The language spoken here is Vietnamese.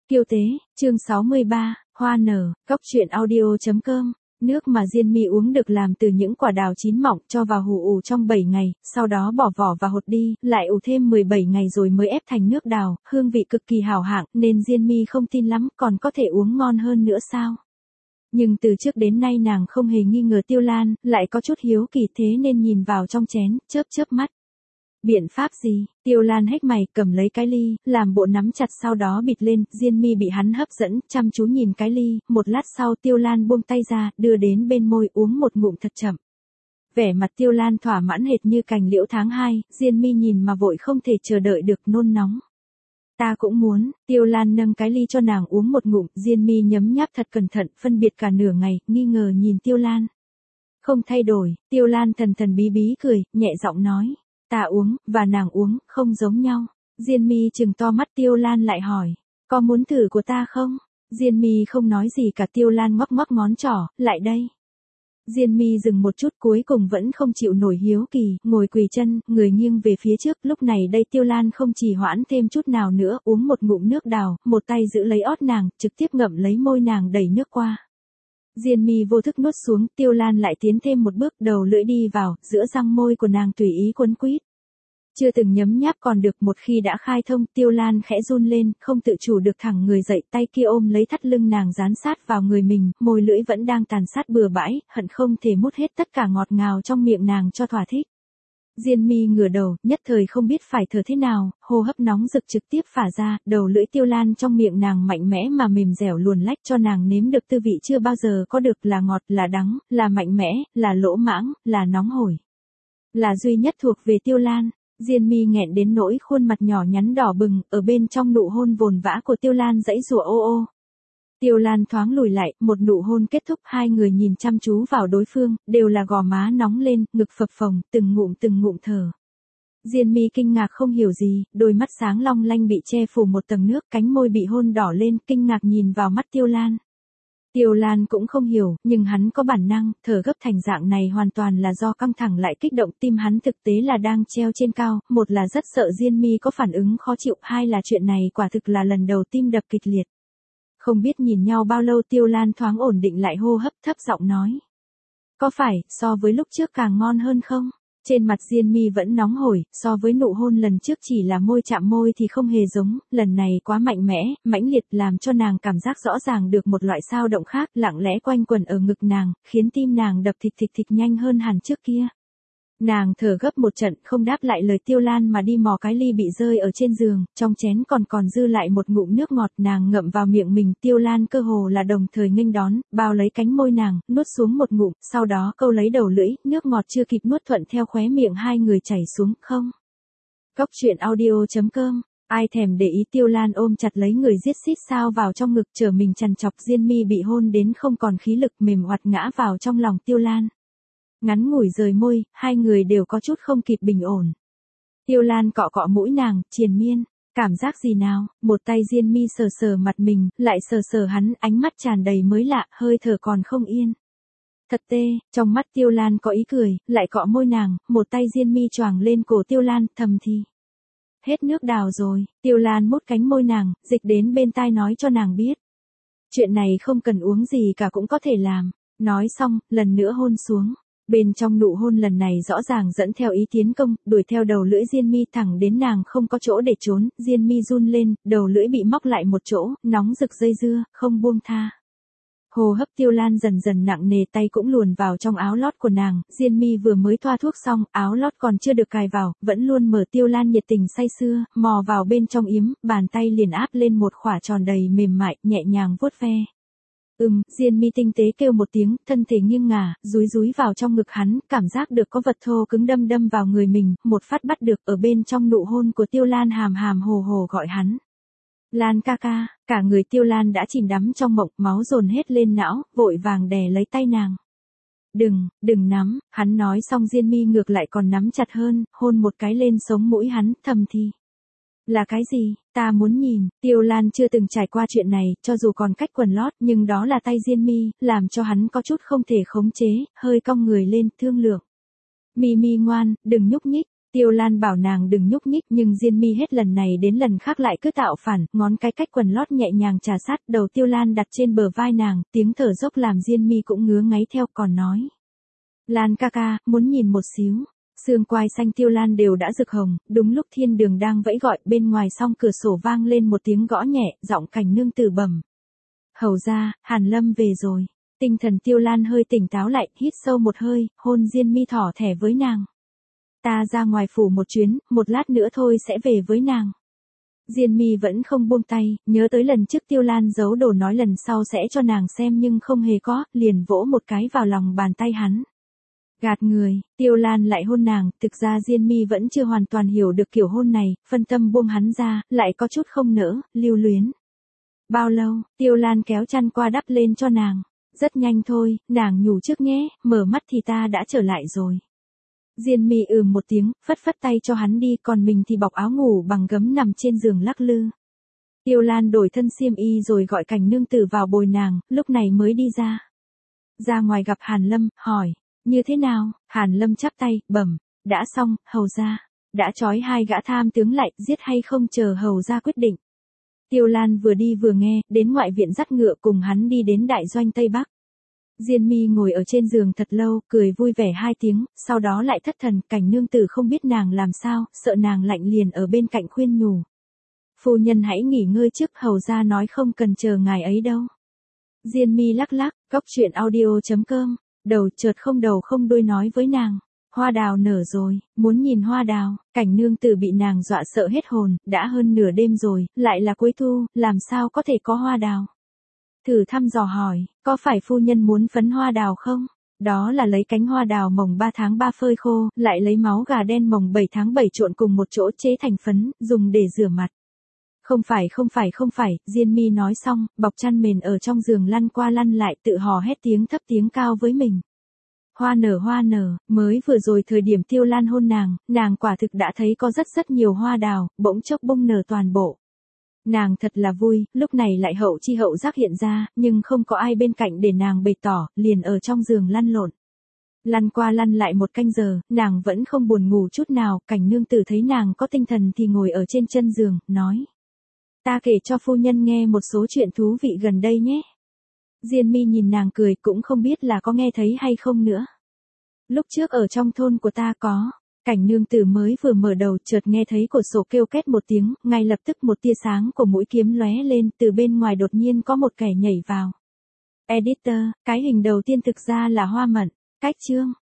Kiêu tế, chương 63, hoa nở, góc truyện audio.com. Nước mà Diên My uống được làm từ những quả đào chín mọng, cho vào hủ ủ trong 7 ngày, sau đó bỏ vỏ và hột đi, lại ủ thêm 17 ngày rồi mới ép thành nước đào, hương vị cực kỳ hảo hạng, nên Diên My không tin lắm, còn có thể uống ngon hơn nữa sao? Nhưng từ trước đến nay nàng không hề nghi ngờ Tiêu Lan, lại có chút hiếu kỳ, thế nên nhìn vào trong chén, chớp chớp mắt. Biện pháp gì? Tiêu Lan hếch mày, cầm lấy cái ly, làm bộ nắm chặt sau đó bịt lên. Diên My bị hắn hấp dẫn, chăm chú nhìn cái ly, một lát sau Tiêu Lan buông tay ra, đưa đến bên môi uống một ngụm thật chậm. Vẻ mặt Tiêu Lan thỏa mãn hệt như cành liễu tháng 2, Diên My nhìn mà vội không thể chờ đợi được, nôn nóng. Ta cũng muốn. Tiêu Lan nâng cái ly cho nàng uống một ngụm, Diên My nhấm nháp thật cẩn thận, phân biệt cả nửa ngày, nghi ngờ nhìn Tiêu Lan. Không thay đổi. Tiêu Lan thần thần bí bí cười, nhẹ giọng nói. Ta uống, và nàng uống, không giống nhau. Diên My trừng to mắt, Tiêu Lan lại hỏi. Có muốn thử của ta không? Diên My không nói gì cả. Tiêu Lan ngoắc ngoắc ngón trỏ, lại đây. Diên My dừng một chút, cuối cùng vẫn không chịu nổi hiếu kỳ, ngồi quỳ chân, người nghiêng về phía trước. Lúc này đây Tiêu Lan không trì hoãn thêm chút nào nữa, uống một ngụm nước đào, một tay giữ lấy ót nàng, trực tiếp ngậm lấy môi nàng đẩy nước qua. Diên My vô thức nuốt xuống, Tiêu Lan lại tiến thêm một bước, đầu lưỡi đi vào, giữa răng môi của nàng tùy ý quấn quýt. Chưa từng nhấm nháp còn được, một khi đã khai thông, Tiêu Lan khẽ run lên, không tự chủ được thẳng người dậy, tay kia ôm lấy thắt lưng nàng dán sát vào người mình, môi lưỡi vẫn đang tàn sát bừa bãi, hận không thể mút hết tất cả ngọt ngào trong miệng nàng cho thỏa thích. Diên My ngửa đầu, nhất thời không biết phải thở thế nào, hô hấp nóng rực trực tiếp phả ra, đầu lưỡi Tiêu Lan trong miệng nàng mạnh mẽ mà mềm dẻo luồn lách cho nàng nếm được tư vị chưa bao giờ có được, là ngọt, là đắng, là mạnh mẽ, là lỗ mãng, là nóng hổi. Là duy nhất thuộc về Tiêu Lan. Diên My nghẹn đến nỗi khuôn mặt nhỏ nhắn đỏ bừng, ở bên trong nụ hôn vồn vã của Tiêu Lan giãy giụa ô ô. Tiêu Lan thoáng lùi lại, một nụ hôn kết thúc, hai người nhìn chăm chú vào đối phương, đều là gò má nóng lên, ngực phập phồng, từng ngụm thở. Diên My kinh ngạc không hiểu gì, đôi mắt sáng long lanh bị che phủ một tầng nước, cánh môi bị hôn đỏ lên, kinh ngạc nhìn vào mắt Tiêu Lan. Tiêu Lan cũng không hiểu, nhưng hắn có bản năng, thở gấp thành dạng này hoàn toàn là do căng thẳng lại kích động, tim hắn thực tế là đang treo trên cao, một là rất sợ Diên My có phản ứng khó chịu, hai là chuyện này quả thực là lần đầu tim đập kịch liệt. Không biết nhìn nhau bao lâu, Tiêu Lan thoáng ổn định lại hô hấp, thấp giọng nói. Có phải, so với lúc trước càng ngon hơn không? Trên mặt Diên My vẫn nóng hổi, so với nụ hôn lần trước chỉ là môi chạm môi thì không hề giống, lần này quá mạnh mẽ, mãnh liệt, làm cho nàng cảm giác rõ ràng được một loại dao động khác, lặng lẽ quanh quẩn ở ngực nàng, khiến tim nàng đập thịch thịch thịch nhanh hơn hẳn trước kia. Nàng thở gấp một trận, không đáp lại lời Tiêu Lan mà đi mò cái ly bị rơi ở trên giường, trong chén còn dư lại một ngụm nước ngọt, nàng ngậm vào miệng mình. Tiêu Lan cơ hồ là đồng thời nghênh đón, bao lấy cánh môi nàng, nuốt xuống một ngụm, sau đó câu lấy đầu lưỡi, nước ngọt chưa kịp nuốt thuận theo khóe miệng hai người chảy xuống. Không. Góc truyện audio.com. Ai thèm để ý. Tiêu Lan ôm chặt lấy người, giết xít sao vào trong ngực, trở mình trằn trọc. Diên My bị hôn đến không còn khí lực, mềm oặt ngã vào trong lòng Tiêu Lan. Ngắn ngủi rời môi, hai người đều có chút không kịp bình ổn. Tiêu Lan cọ cọ mũi nàng, triền miên. Cảm giác gì nào? Một tay Diên My sờ sờ mặt mình, lại sờ sờ hắn, ánh mắt tràn đầy mới lạ, hơi thở còn không yên. Thật tê. Trong mắt Tiêu Lan có ý cười, lại cọ môi nàng, một tay Diên My choàng lên cổ Tiêu Lan, thầm thì. Hết nước đào rồi. Tiêu Lan mút cánh môi nàng, dịch đến bên tai nói cho nàng biết. Chuyện này không cần uống gì cả cũng có thể làm. Nói xong, lần nữa hôn xuống. Bên trong nụ hôn lần này rõ ràng dẫn theo ý tiến công, đuổi theo đầu lưỡi Diên My thẳng đến nàng không có chỗ để trốn. Diên My run lên, đầu lưỡi bị móc lại một chỗ, nóng rực dây dưa, không buông tha. Hô hấp Tiêu Lan dần dần nặng nề, tay cũng luồn vào trong áo lót của nàng. Diên My vừa mới thoa thuốc xong, áo lót còn chưa được cài vào, vẫn luôn mở. Tiêu Lan nhiệt tình say sưa, mò vào bên trong yếm, bàn tay liền áp lên một khỏa tròn đầy mềm mại, nhẹ nhàng vuốt ve. Diên My tinh tế kêu một tiếng, thân thể nghiêng ngả, dúi vào trong ngực hắn, cảm giác được có vật thô cứng đâm vào người mình, một phát bắt được. Ở bên trong nụ hôn của Tiêu Lan hàm hàm hồ hồ gọi hắn. Lan ca ca. Cả người Tiêu Lan đã chìm đắm trong mộng, máu dồn hết lên não, vội vàng đè lấy tay nàng. Đừng nắm. Hắn nói xong Diên My ngược lại còn nắm chặt hơn, hôn một cái lên sống mũi hắn, thầm thì. Là cái gì? Ta muốn nhìn. Tiêu Lan chưa từng trải qua chuyện này, cho dù còn cách quần lót, nhưng đó là tay Diên My, làm cho hắn có chút không thể khống chế, hơi cong người lên, thương lượng. My ngoan, đừng nhúc nhích. Tiêu Lan bảo nàng đừng nhúc nhích nhưng Diên Mi hết lần này đến lần khác lại cứ tạo phản, ngón cái cách quần lót nhẹ nhàng trà sát đầu Tiêu Lan đặt trên bờ vai nàng, tiếng thở dốc làm Diên Mi cũng ngứa ngáy theo còn nói. Lan ca ca, muốn nhìn một xíu. Xương quai xanh Tiêu Lan đều đã rực hồng, đúng lúc thiên đường đang vẫy gọi bên ngoài song cửa sổ vang lên một tiếng gõ nhẹ, giọng Cảnh Nương Tử bẩm. Hầu ra, Hàn Lâm về rồi. Tinh thần Tiêu Lan hơi tỉnh táo lại, hít sâu một hơi, hôn Diên Mi thỏ thẻ với nàng. Ta ra ngoài phủ một chuyến, một lát nữa thôi sẽ về với nàng. Diên Mi vẫn không buông tay, nhớ tới lần trước Tiêu Lan giấu đồ nói lần sau sẽ cho nàng xem nhưng không hề có, liền vỗ một cái vào lòng bàn tay hắn. Gạt người, Tiêu Lan lại hôn nàng, thực ra Diên Mi vẫn chưa hoàn toàn hiểu được kiểu hôn này, phân tâm buông hắn ra, lại có chút không nỡ, lưu luyến. Bao lâu, Tiêu Lan kéo chăn qua đắp lên cho nàng. Rất nhanh thôi, nàng nhủ trước nhé, mở mắt thì ta đã trở lại rồi. Diên Mi một tiếng, phất phất tay cho hắn đi, còn mình thì bọc áo ngủ bằng gấm nằm trên giường lắc lư. Tiêu Lan đổi thân xiêm y rồi gọi Cảnh Nương Tử vào bồi nàng, lúc này mới đi ra. Ra ngoài gặp Hàn Lâm, hỏi, như thế nào? Hàn Lâm chắp tay, bẩm, đã xong, hầu ra. Đã trói hai gã tham tướng lại, giết hay không chờ hầu ra quyết định. Tiêu Lan vừa đi vừa nghe, đến ngoại viện dắt ngựa cùng hắn đi đến đại doanh Tây Bắc. Diên Mi ngồi ở trên giường thật lâu, cười vui vẻ 2 tiếng, sau đó lại thất thần, Cảnh Nương Tử không biết nàng làm sao, sợ nàng lạnh liền ở bên cạnh khuyên nhủ. Phu nhân hãy nghỉ ngơi trước, hầu ra nói không cần chờ ngài ấy đâu. Diên Mi lắc lắc, goctruyện audio.com, đầu không đuôi nói với nàng. Hoa đào nở rồi, muốn nhìn hoa đào. Cảnh Nương Tử bị nàng dọa sợ hết hồn, đã hơn nửa đêm rồi, lại là cuối thu, làm sao có thể có hoa đào. Thử thăm dò hỏi, có phải phu nhân muốn phấn hoa đào không? Đó là lấy cánh hoa đào mồng 3 tháng 3 phơi khô, lại lấy máu gà đen mồng 7 tháng 7 trộn cùng một chỗ chế thành phấn, dùng để rửa mặt. Không phải, Diên Mi nói xong, bọc chăn mền ở trong giường lăn qua lăn lại tự hò hét tiếng thấp tiếng cao với mình. Hoa nở, mới vừa rồi thời điểm Tiêu Lan hôn nàng quả thực đã thấy có rất nhiều hoa đào, bỗng chốc bung nở toàn bộ. Nàng thật là vui, lúc này lại hậu chi hậu giác hiện ra, nhưng không có ai bên cạnh để nàng bày tỏ, liền ở trong giường lăn lộn. Lăn qua lăn lại 1 canh giờ, nàng vẫn không buồn ngủ chút nào, Cảnh Nương Tử thấy nàng có tinh thần thì ngồi ở trên chân giường, nói. Ta kể cho phu nhân nghe một số chuyện thú vị gần đây nhé. Diên Mi nhìn nàng cười cũng không biết là có nghe thấy hay không nữa. Lúc trước ở trong thôn của ta có. Cảnh Nương Tử mới vừa mở đầu chợt nghe thấy cửa sổ kêu két một tiếng, ngay lập tức một tia sáng của mũi kiếm lóe lên, từ bên ngoài đột nhiên có một kẻ nhảy vào. Editor, cái hình đầu tiên thực ra là Hoa Mận. Cách chương